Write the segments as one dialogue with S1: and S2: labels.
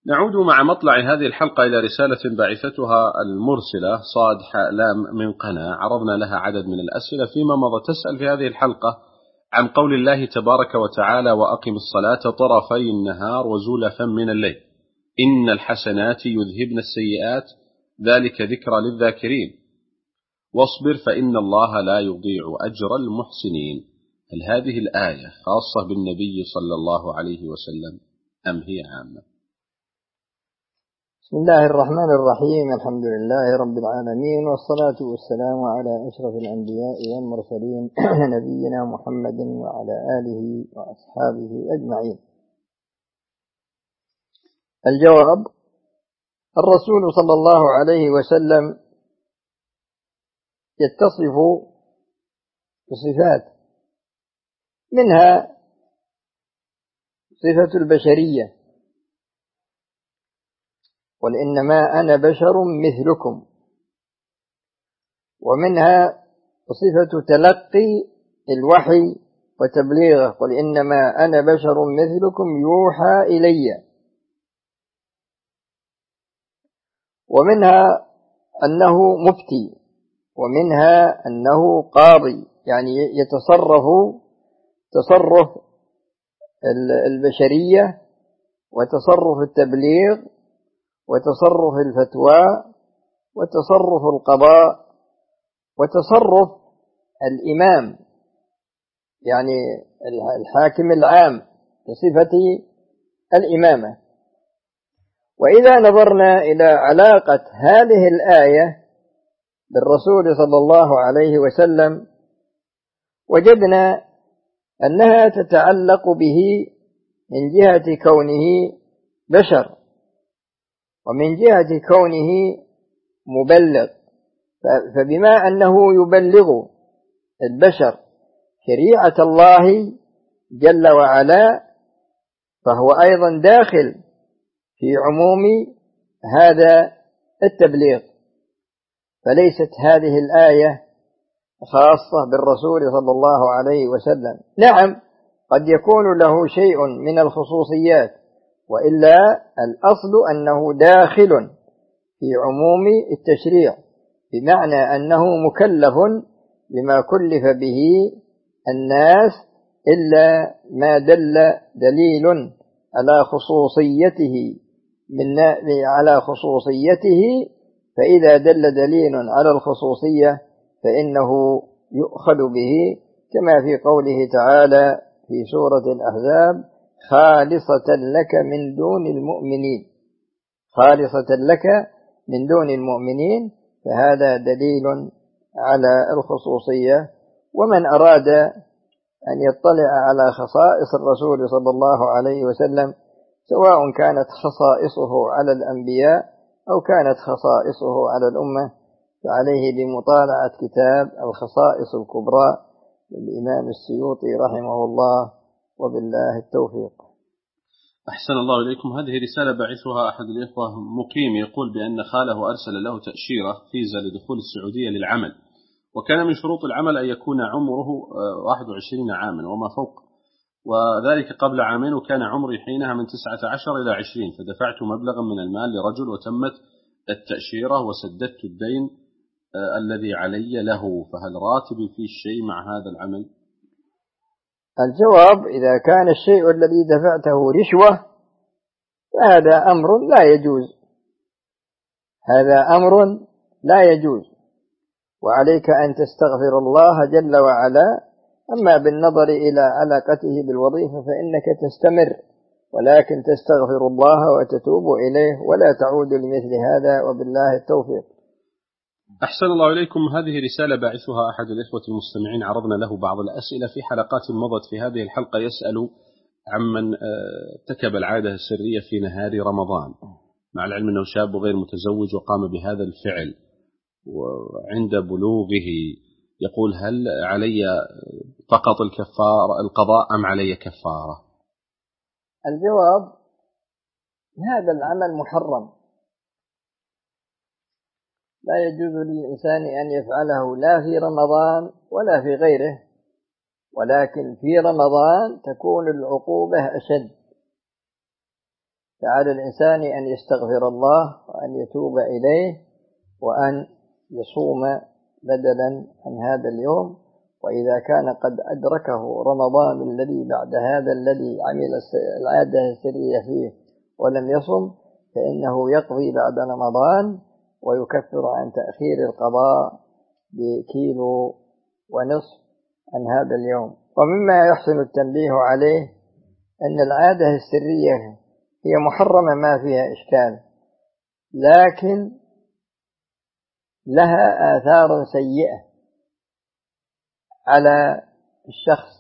S1: نعود مع مطلع هذه الحلقة إلى رسالة باعثتها المرسلة صاد حاء لام من قنا، عرضنا لها عدد من الأسئلة فيما مضى. تسأل في هذه الحلقة عن قول الله تبارك وتعالى: وأقم الصلاة طرفي النهار وزلفا من الليل إن الحسنات يذهبن السيئات ذلك ذكرى للذاكرين واصبر فإن الله لا يضيع أجر المحسنين. هل هذه الآية خاصة بالنبي صلى الله عليه وسلم أم هي عامة؟
S2: بسم الله الرحمن الرحيم. الحمد لله رب العالمين، والصلاة والسلام على أشرف الأنبياء والمرسلين نبينا محمد وعلى آله وأصحابه أجمعين. الجواب: الرسول صلى الله عليه وسلم يتصف بصفات، منها صفة البشرية، قل إنما أنا بشر مثلكم، ومنها صفة تلقي الوحي وتبليغه، قل إنما أنا بشر مثلكم يوحى إلي، ومنها أنه مفتي، ومنها أنه قاضي، يعني يتصرف تصرف البشرية وتصرف التبليغ وتصرف الفتوى وتصرف القضاء وتصرف الإمام، يعني الحاكم العام بصفة الإمامة. وإذا نظرنا إلى علاقة هذه الآية بالرسول صلى الله عليه وسلم وجدنا أنها تتعلق به من جهة كونه بشر، ومن جهة كونه مبلغ، فبما أنه يبلغ البشر شريعة الله جل وعلا فهو أيضا داخل في عموم هذا التبليغ، فليست هذه الآية خاصة بالرسول صلى الله عليه وسلم. نعم، قد يكون له شيء من الخصوصيات، وإلا الأصل أنه داخل في عموم التشريع، بمعنى أنه مكلف بما كلف به الناس إلا ما دل دليل على خصوصيته فإذا دل دليل على الخصوصية فإنه يؤخذ به، كما في قوله تعالى في سورة الأحزاب: خالصة لك من دون المؤمنين، خالصة لك من دون المؤمنين، فهذا دليل على الخصوصية. ومن أراد أن يطلع على خصائص الرسول صلى الله عليه وسلم، سواء كانت خصائصه على الأنبياء أو كانت خصائصه على الأمة، فعليه بمطالعة كتاب الخصائص الكبرى للإمام السيوطي رحمه الله، وبالله التوفيق.
S1: أحسن الله إليكم. هذه رسالة بعثها أحد الإخوة مقيم، يقول بأن خاله أرسل له تأشيرة فيزا لدخول السعودية للعمل، وكان من شروط العمل أن يكون عمره 21 عاما وما فوق، وذلك قبل عامين، وكان عمري حينها من 19 إلى 20، فدفعت مبلغا من المال لرجل وتمت التأشيرة وسددت الدين الذي علي له، فهل راتبي فيه شيء مع هذا العمل؟
S2: الجواب: إذا كان الشيء الذي دفعته رشوة فهذا أمر لا يجوز، هذا أمر لا يجوز، وعليك أن تستغفر الله جل وعلا. أما بالنظر إلى علاقته بالوظيفة فإنك تستمر، ولكن تستغفر الله وتتوب إليه ولا تعود لمثل هذا، وبالله التوفيق.
S1: أحسن الله إليكم. هذه رسالة باعثها أحد الإخوة المستمعين، عرضنا له بعض الأسئلة في حلقات مضت. في هذه الحلقة يسأل عمن ارتكب العادة السرية في نهار رمضان، مع العلم أنه شاب غير متزوج وقام بهذا الفعل، وعند بلوغه يقول: هل علي فقط القضاء أم علي كفارة؟
S2: الجواب: هذا العمل محرم، لا يجوز للإنسان أن يفعله لا في رمضان ولا في غيره، ولكن في رمضان تكون العقوبة أشد، فعلى الإنسان أن يستغفر الله وأن يتوب إليه وأن يصوم بدلا عن هذا اليوم. وإذا كان قد أدركه رمضان الذي بعد هذا الذي عمل العادة السرية فيه ولم يصم، فإنه يقضي بعد رمضان ويكفر عن تأخير القضاء بكيلو ونصف عن هذا اليوم. ومما يحسن التنبيه عليه أن العادة السرية هي محرمة ما فيها إشكال، لكن لها آثار سيئة على الشخص.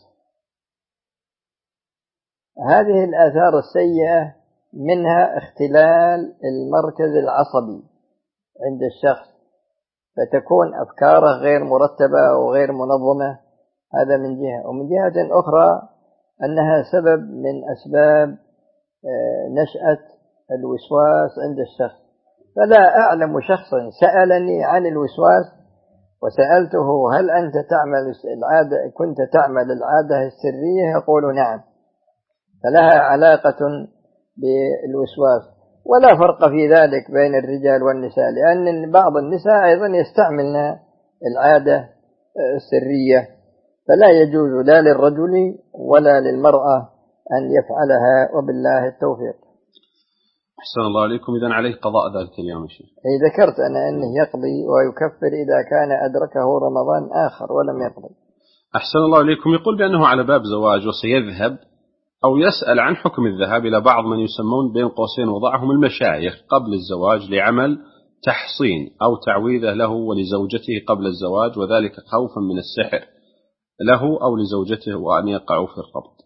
S2: هذه الآثار السيئة منها اختلال المركز العصبي عند الشخص، فتكون أفكاره غير مرتبة وغير منظمة، هذا من جهة. ومن جهة أخرى أنها سبب من أسباب نشأة الوسواس عند الشخص. فلا أعلم شخصا سألني عن الوسواس وسألته هل أنت كنت تعمل العادة السرية؟ يقول نعم. فلها علاقة بالوسواس. ولا فرق في ذلك بين الرجال والنساء، لأن بعض النساء أيضا يستعملن العادة السرية، فلا يجوز لا للرجل ولا للمرأة أن يفعلها، وبالله التوفيق.
S1: أحسن الله عليكم. إذن عليه قضاء ذلك اليوم يا شيخ؟
S2: ذكرت أنا أنه يقضي ويكفر إذا كان أدركه رمضان آخر ولم يقضي.
S1: أحسن الله عليكم. يقول بأنه على باب زواج وسيذهب أو يسأل عن حكم الذهاب إلى بعض من يسمون بين قوسين وضعهم المشايخ قبل الزواج لعمل تحصين أو تعويذة له ولزوجته قبل الزواج، وذلك خوفا من السحر له أو لزوجته وأن يقعوا في الربط.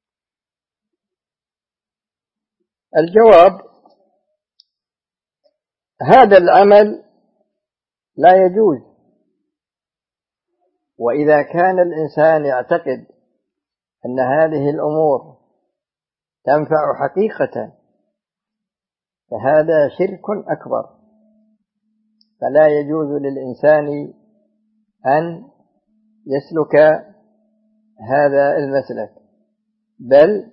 S2: الجواب: هذا العمل لا يجوز. وإذا كان الإنسان يعتقد أن هذه الأمور تنفع حقيقة فهذا شرك أكبر، فلا يجوز للإنسان أن يسلك هذا المسلك، بل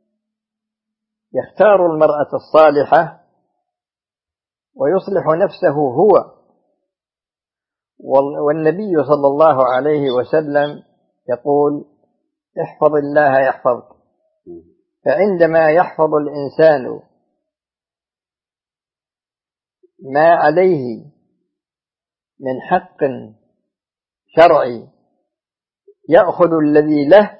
S2: يختار المرأة الصالحة ويصلح نفسه هو. والنبي صلى الله عليه وسلم يقول: احفظ الله يحفظك. فعندما يحفظ الإنسان ما عليه من حق شرعي يأخذ الذي له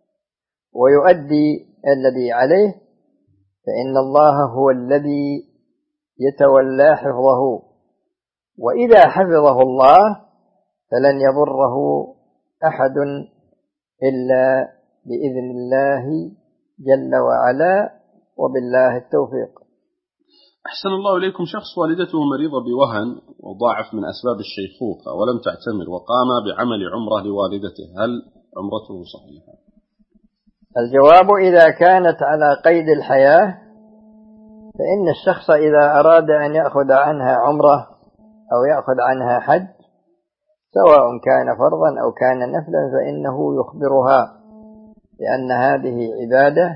S2: ويؤدي الذي عليه، فإن الله هو الذي يتولى حفظه، وإذا حفظه الله فلن يضره أحد إلا بإذن الله جل وعلا، وبالله التوفيق.
S1: أحسن الله إليكم. شخص والدته مريضة بوهن وضاعف من أسباب الشيخوخة ولم تعتمر وقام بعمل عمرة لوالدته، هل عمرته صحيحة؟
S2: الجواب: إذا كانت على قيد الحياة فإن الشخص إذا أراد أن يأخذ عنها عمرة أو يأخذ عنها حج، سواء كان فرضا أو كان نفلا، فإنه يخبرها لأن هذه عبادة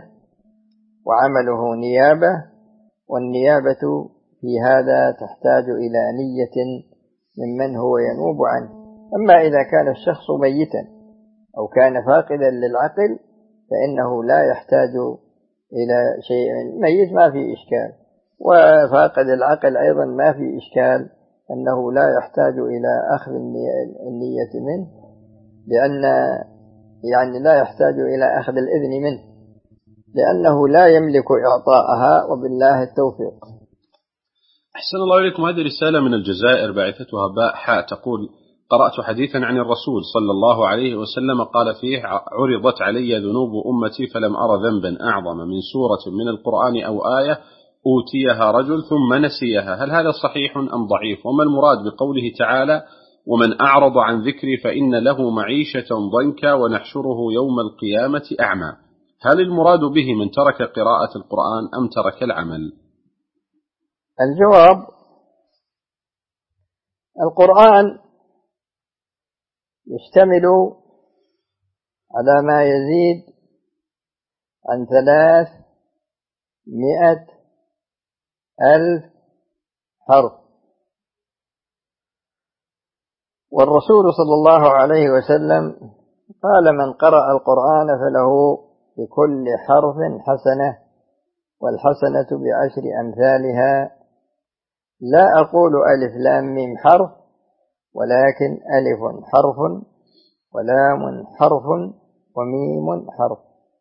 S2: وعمله نيابة، والنيابة في هذا تحتاج إلى نية ممن هو ينوب عنه. أما إذا كان الشخص ميتا أو كان فاقدا للعقل فإنه لا يحتاج إلى شيء. ميت ما في إشكال، وفاقد العقل أيضا ما في إشكال أنه لا يحتاج إلى أخذ النية منه، لأن لا يحتاج إلى أخذ الإذن منه لأنه لا يملك إعطاءها، وبالله التوفيق.
S1: أحسن الله إليكم. هذه رسالة من الجزائر باعثتها باء حاء تقول: قرأت حديثا عن الرسول صلى الله عليه وسلم قال فيه: عرضت علي ذنوب أمتي فلم أرى ذنبا أعظم من سورة من القرآن أو آية أوتيها رجل ثم نسيها. هل هذا صحيح أم ضعيف؟ وما المراد بقوله تعالى: ومن أعرض عن ذكري فإن له معيشة ضنكا ونحشره يوم القيامة أعمى؟ هل المراد به من ترك قراءة القرآن أم ترك العمل؟
S2: الجواب: القرآن يشتمل على ما يزيد عن 300 1000 حرف. والرسول صلى الله عليه وسلم قال: من قرأ القرآن فله بكل حرف حسنة، والحسنة ب10 أمثالها. لا أقول ألف لام ميم حرف، ولكن ألف حرف ولام حرف وميم حرف.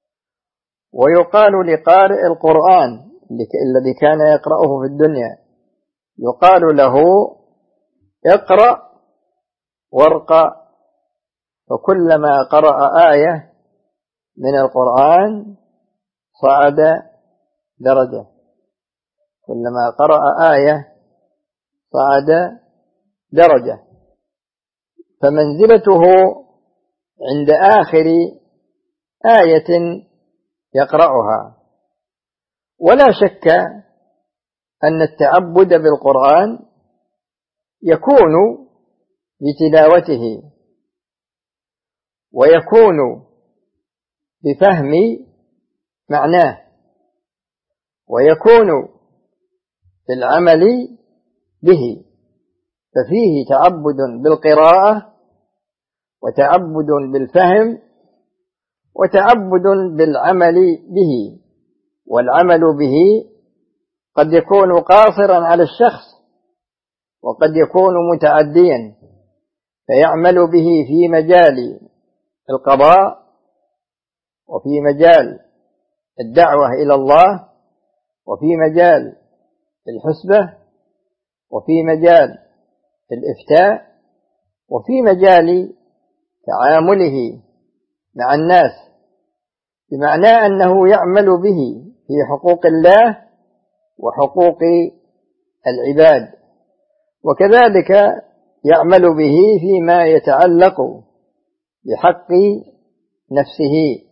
S2: ويقال لقارئ القرآن الذي كان يقرأه في الدنيا، يقال له: اقرأ وارقى. فكلما قرأ آية من القرآن صعد درجة، كلما قرأ آية صعد درجة. فمنزلته عند آخر آية يقرأها. ولا شك أن التعبد بالقرآن يكون بتلاوته، ويكون بفهم معناه، ويكون بالعمل به. ففيه تعبد بالقراءة، وتعبد بالفهم، وتعبد بالعمل به. والعمل به قد يكون قاصرا على الشخص، وقد يكون متعديا، فيعمل به في مجال القضاء، وفي مجال الدعوة إلى الله، وفي مجال الحسبة، وفي مجال الإفتاء، وفي مجال تعامله مع الناس، بمعنى أنه يعمل به في حقوق الله وحقوق العباد، وكذلك يعمل به فيما يتعلق بحق نفسه.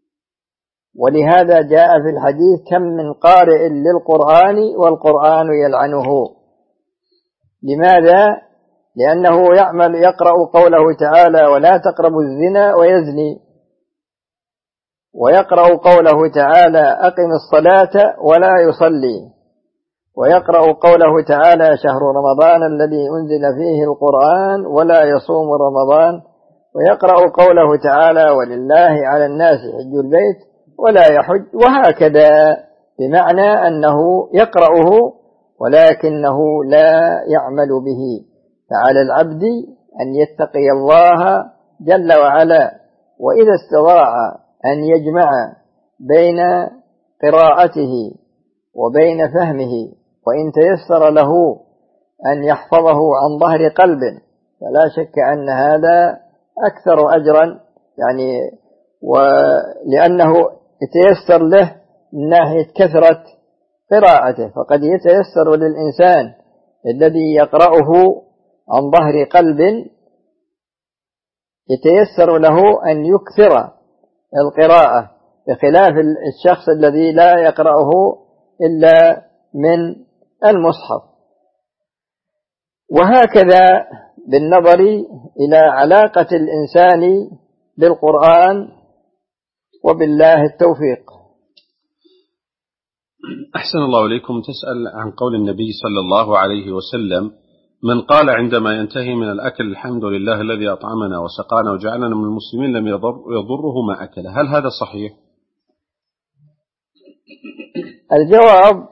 S2: ولهذا جاء في الحديث: كم من قارئ للقرآن والقرآن يلعنه. لماذا؟ لأنه يقرأ قوله تعالى: ولا تقربوا الزنا ويزني، ويقرأ قوله تعالى: أقم الصلاة ولا يصلي، ويقرأ قوله تعالى: شهر رمضان الذي أنزل فيه القرآن ولا يصوم رمضان، ويقرأ قوله تعالى: ولله على الناس حج البيت ولا يحج، وهكذا، بمعنى أنه يقرأه ولكنه لا يعمل به. فعلى العبد أن يتقي الله جل وعلا، وإذا استطاع أن يجمع بين قراءته وبين فهمه، وإن تيسر له أن يحفظه عن ظهر قلب، فلا شك أن هذا أكثر أجرا، ولأنه يتيسر له من ناحية كثرة قراءته. فقد يتيسر للإنسان الذي يقرأه عن ظهر قلب، يتيسر له أن يكثر القراءة، بخلاف الشخص الذي لا يقرأه إلا من المصحف. وهكذا بالنظر إلى علاقة الإنسان بالقرآن، وبالله التوفيق.
S1: أحسن الله إليكم. تسأل عن قول النبي صلى الله عليه وسلم: من قال عندما ينتهي من الأكل: الحمد لله الذي أطعمنا وسقانا وجعلنا من المسلمين، لم يضره ما أكل. هل هذا صحيح؟
S2: الجواب: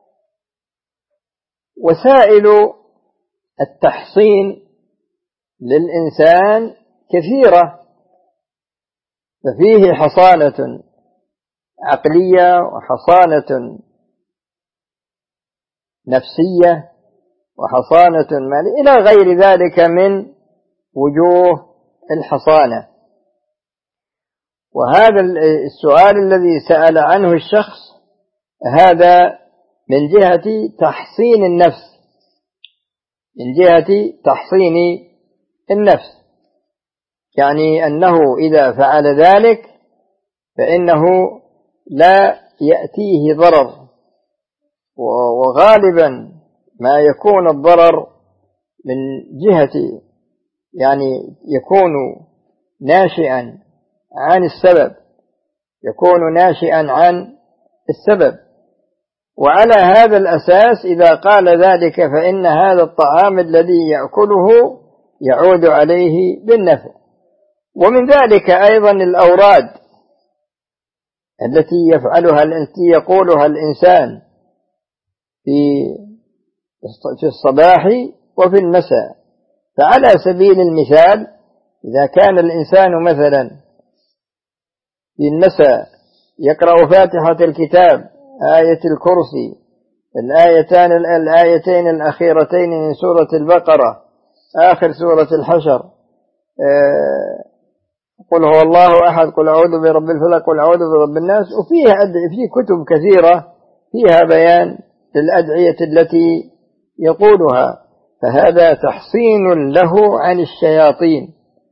S2: وسائل التحصين للإنسان كثيرة، ففيه حصانة عقلية، وحصانة نفسية، وحصانة مالية، إلى غير ذلك من وجوه الحصانة. وهذا السؤال الذي سأل عنه الشخص هذا من جهة تحصين النفس، من جهة تحصين النفس، يعني أنه إذا فعل ذلك فإنه لا يأتيه ضرر. وغالبا ما يكون الضرر من جهة يكون ناشئا عن السبب، يكون ناشئا عن السبب. وعلى هذا الأساس إذا قال ذلك فإن هذا الطعام الذي يأكله يعود عليه بالنفع. ومن ذلك أيضا الأوراد التي يقولها الإنسان في الصباح وفي المساء. فعلى سبيل المثال إذا كان الإنسان مثلا في المساء يقرأ فاتحة الكتاب، آية الكرسي، الآيتين الأخيرتين من سورة البقرة، آخر سورة الحشر، قل هو الله أحد، قل أعوذ برب الفلق، قل أعوذ برب الناس. وفي كتب كثيرة فيها بيان للأدعية التي يقولها، فهذا تحصين له عن الشياطين.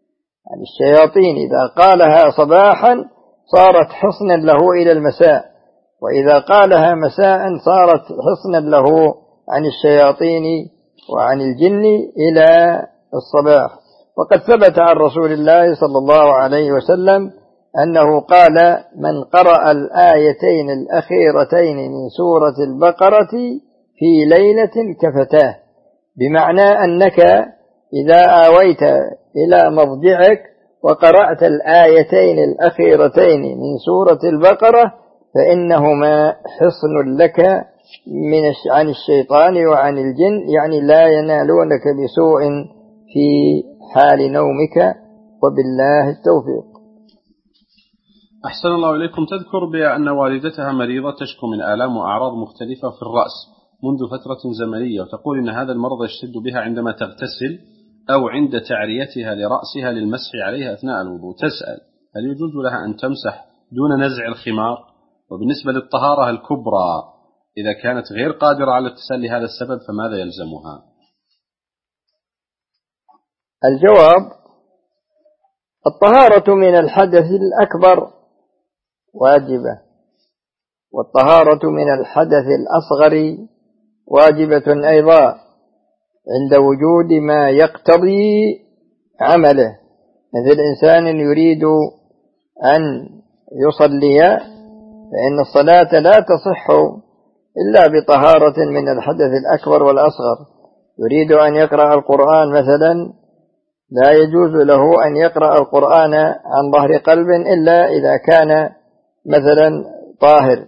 S2: إذا قالها صباحا صارت حصنا له إلى المساء، وإذا قالها مساء صارت حصنا له عن الشياطين وعن الجن إلى الصباح. وقد ثبت عن رسول الله صلى الله عليه وسلم أنه قال: من قرأ الآيتين الأخيرتين من سورة البقرة في ليلة كفتاه، بمعنى أنك إذا آويت إلى مضجعك وقرأت الآيتين الأخيرتين من سورة البقرة فإنهما حصن لك عن الشيطان وعن الجن، يعني لا ينالونك بسوء في حال نومك، وبالله التوفيق.
S1: أحسن الله إليكم. تذكر بأن والدتها مريضة تشكو من آلام وأعراض مختلفة في الرأس منذ فترة زمنية، وتقول إن هذا المرض يشتد بها عندما تغتسل أو عند تعريتها لرأسها للمسح عليها أثناء الوضوء. تسأل: هل يجوز لها أن تمسح دون نزع الخمار؟ وبالنسبة للطهارة الكبرى إذا كانت غير قادرة على الاغتسال لهذا السبب فماذا يلزمها؟
S2: الجواب: الطهارة من الحدث الأكبر واجبة، والطهارة من الحدث الأصغر واجبة أيضا عند وجود ما يقتضي عمله. مثل إنسان يريد أن يصلي فإن الصلاة لا تصح إلا بطهارة من الحدث الأكبر والأصغر. يريد أن يقرأ القرآن مثلا، لا يجوز له أن يقرأ القرآن عن ظهر قلب إلا إذا كان مثلا طاهر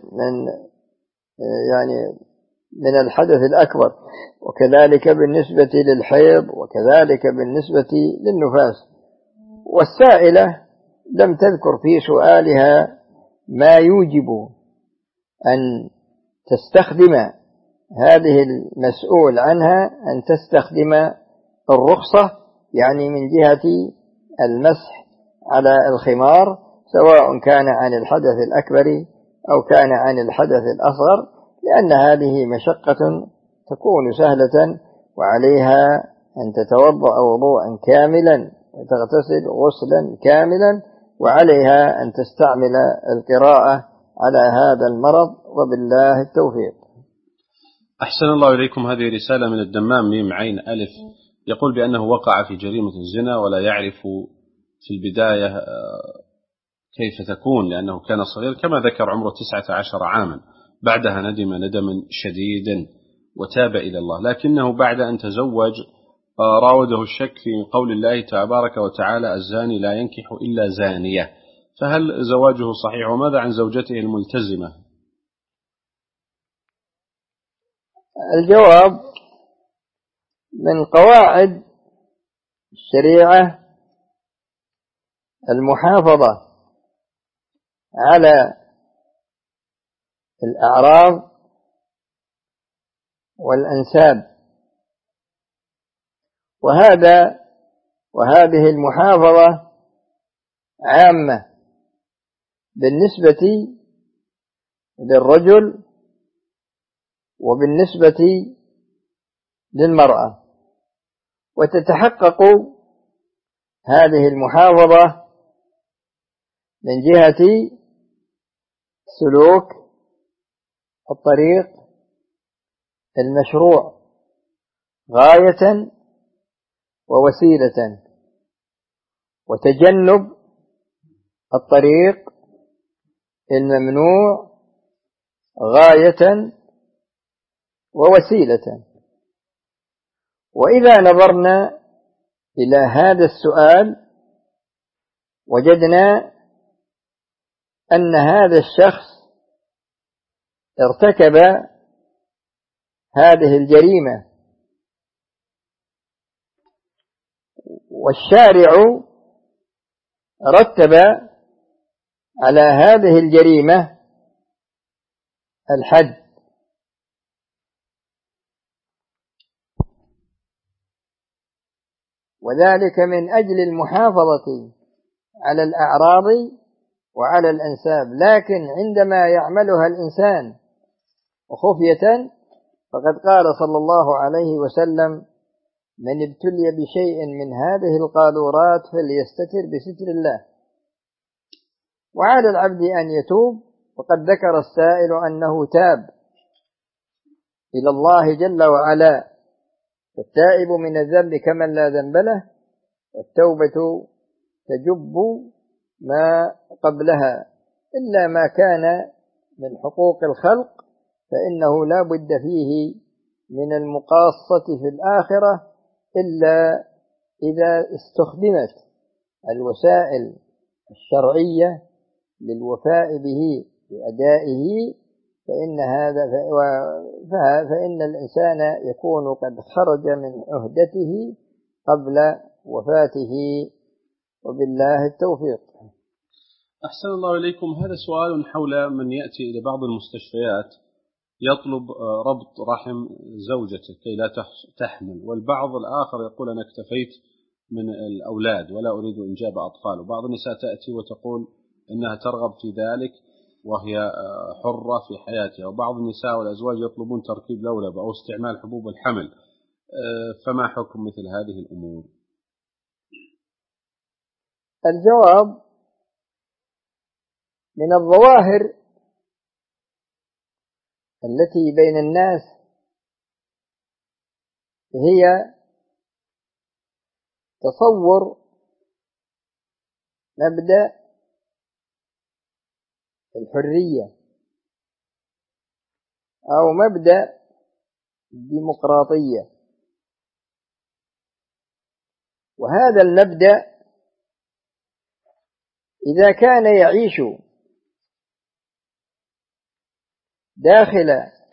S2: من الحدث الأكبر. وكذلك بالنسبة للحيض، وكذلك بالنسبة للنفاس. والسائلة لم تذكر في سؤالها ما يوجب أن تستخدم هذه المسؤول عنها أن تستخدم الرخصة، يعني من جهة المسح على الخمار، سواء كان عن الحدث الأكبر أو كان عن الحدث الأصغر، لأن هذه مشقة تكون سهلة، وعليها أن تتوضأ وضوءا كاملا وتغتسل غسلا كاملا، وعليها أن تستعمل القراءة على هذا المرض، وبالله التوفيق.
S1: أحسن الله إليكم. هذه رسالة من الدمام ميم عين ألف، يقول بأنه وقع في جريمة الزنا ولا يعرف في البداية كيف تكون، لأنه كان صغير كما ذكر عمره 19 عاما. بعدها ندم ندما شديدا وتاب إلى الله، لكنه بعد أن تزوج راوده الشك في قول الله تبارك وتعالى: الزاني لا ينكح إلا زانية. فهل زواجه صحيح؟ وماذا عن زوجته الملتزمة؟
S2: الجواب: من قواعد الشريعة المحافظة على الأعراض والأنساب، وهذه المحافظة عامة بالنسبة للرجل وبالنسبة للمرأة. وتتحقق هذه المحافظة من جهة سلوك الطريق المشروع غاية ووسيلة، وتجنب الطريق الممنوع غاية ووسيلة. وإذا نظرنا إلى هذا السؤال وجدنا أن هذا الشخص ارتكب هذه الجريمة، والشارع رتب على هذه الجريمة الحد، وذلك من أجل المحافظة على الأعراض وعلى الأنساب. لكن عندما يعملها الإنسان وخفية فقد قال صلى الله عليه وسلم: من ابتلي بشيء من هذه القاذورات فليستتر بستر الله. وعلى العبد أن يتوب، وقد ذكر السائل أنه تاب إلى الله جل وعلا، فالتائب من الذنب كمن لا ذنب له، والتوبة تجب ما قبلها، إلا ما كان من حقوق الخلق فإنه لا بد فيه من المقاصة في الآخرة، إلا إذا استخدمت الوسائل الشرعية للوفاء به بأدائه، فإن الإنسان يكون قد خرج من عهدته قبل وفاته، وبالله التوفيق.
S1: أحسن الله إليكم. هذا سؤال حول من يأتي إلى بعض المستشفيات يطلب ربط رحم زوجته كي لا تحمل، والبعض الآخر يقول أنا اكتفيت من الأولاد ولا أريد إنجاب أطفال، وبعض النساء تأتي وتقول إنها ترغب في ذلك وهي حرة في حياتها، وبعض النساء والأزواج يطلبون تركيب لولب أو استعمال حبوب الحمل، فما حكم مثل هذه الأمور؟
S2: الجواب: من الظواهر التي بين الناس هي تصور مبدأ الحرية أو مبدأ الديمقراطية، وهذا المبدأ إذا كان يعيش داخل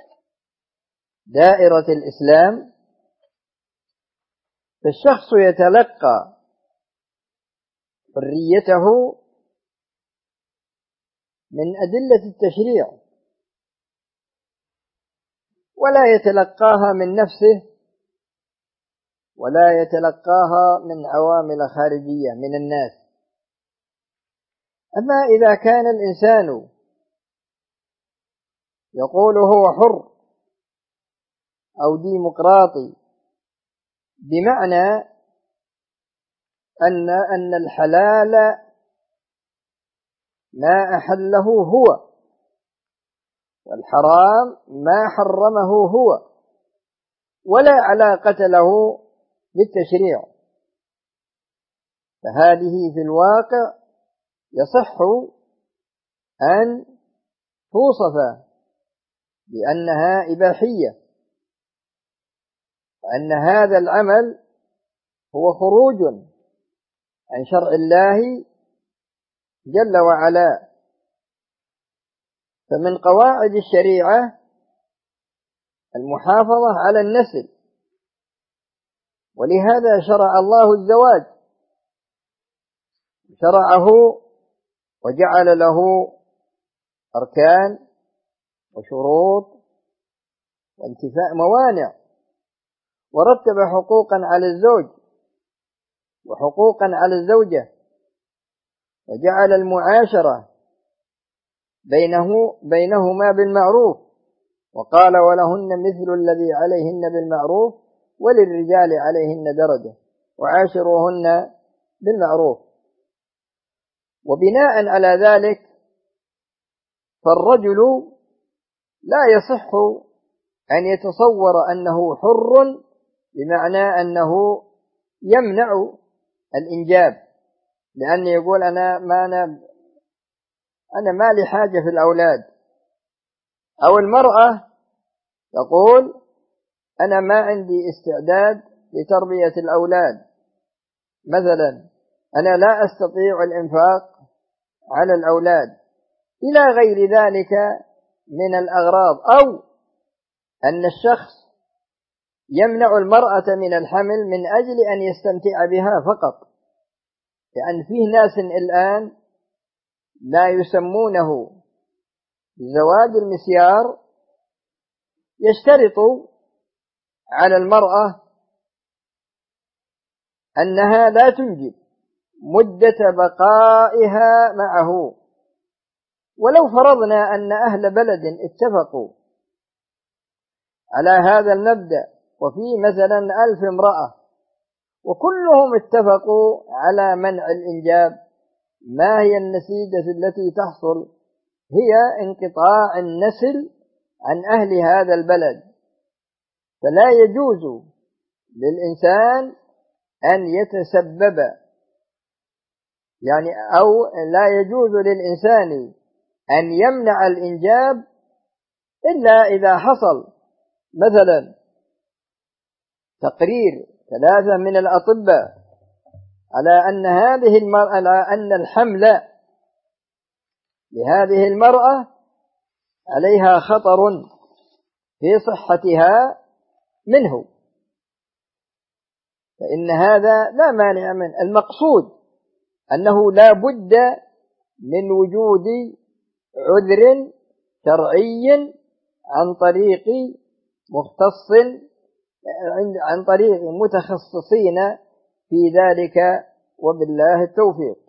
S2: دائرة الإسلام فالشخص يتلقى حريته من أدلة التشريع، ولا يتلقاها من نفسه ولا يتلقاها من عوامل خارجية من الناس. أما إذا كان الإنسان يقول هو حر أو ديمقراطي، بمعنى أن الحلال ما أحله هو، والحرام ما حرمه هو، ولا علاقة له بالتشريع، فهذه في الواقع يصح أن توصف بأنها إباحية، وأن هذا العمل هو خروج عن شرع الله جل وعلا. فمن قواعد الشريعة المحافظة على النسل، ولهذا شرع الله الزواج، شرعه وجعل له أركان وشروط وانتفاء موانع، ورتب حقوقا على الزوج وحقوقا على الزوجة، وجعل المعاشرة بينهما بالمعروف، وقال: ولهن مثل الذي عليهن بالمعروف وللرجال عليهن درجة وعاشروهن بالمعروف. وبناء على ذلك فالرجل لا يصح أن يتصور أنه حر، بمعنى أنه يمنع الإنجاب، لأنه يقول أنا ما لي حاجة في الأولاد. أو المرأة تقول أنا ما عندي استعداد لتربية الأولاد، مثلا أنا لا أستطيع الإنفاق على الأولاد، إلى غير ذلك من الأغراض، أو أن الشخص يمنع المرأة من الحمل من أجل أن يستمتع بها فقط، لأن فيه ناس الآن لا يسمونه بزواج المسيار، يشترط على المرأة أنها لا تنجب مدة بقائها معه. ولو فرضنا أن أهل بلد اتفقوا على هذا المبدأ، وفي مثلا 1000 امرأة وكلهم اتفقوا على منع الإنجاب، ما هي النتيجة التي تحصل؟ هي انقطاع النسل عن أهل هذا البلد. فلا يجوز للإنسان أن يتسبب، أو لا يجوز للإنسان أن يمنع الإنجاب إلا إذا حصل مثلا تقرير 3 من الأطباء على أن هذه المرأة، على أن الحمل لهذه المرأة عليها خطر في صحتها منه، فإن هذا لا مانع منه. المقصود أنه لا بد من وجود عذر شرعي عن طريق مختص، عن طريق متخصصين في ذلك، وبالله التوفيق.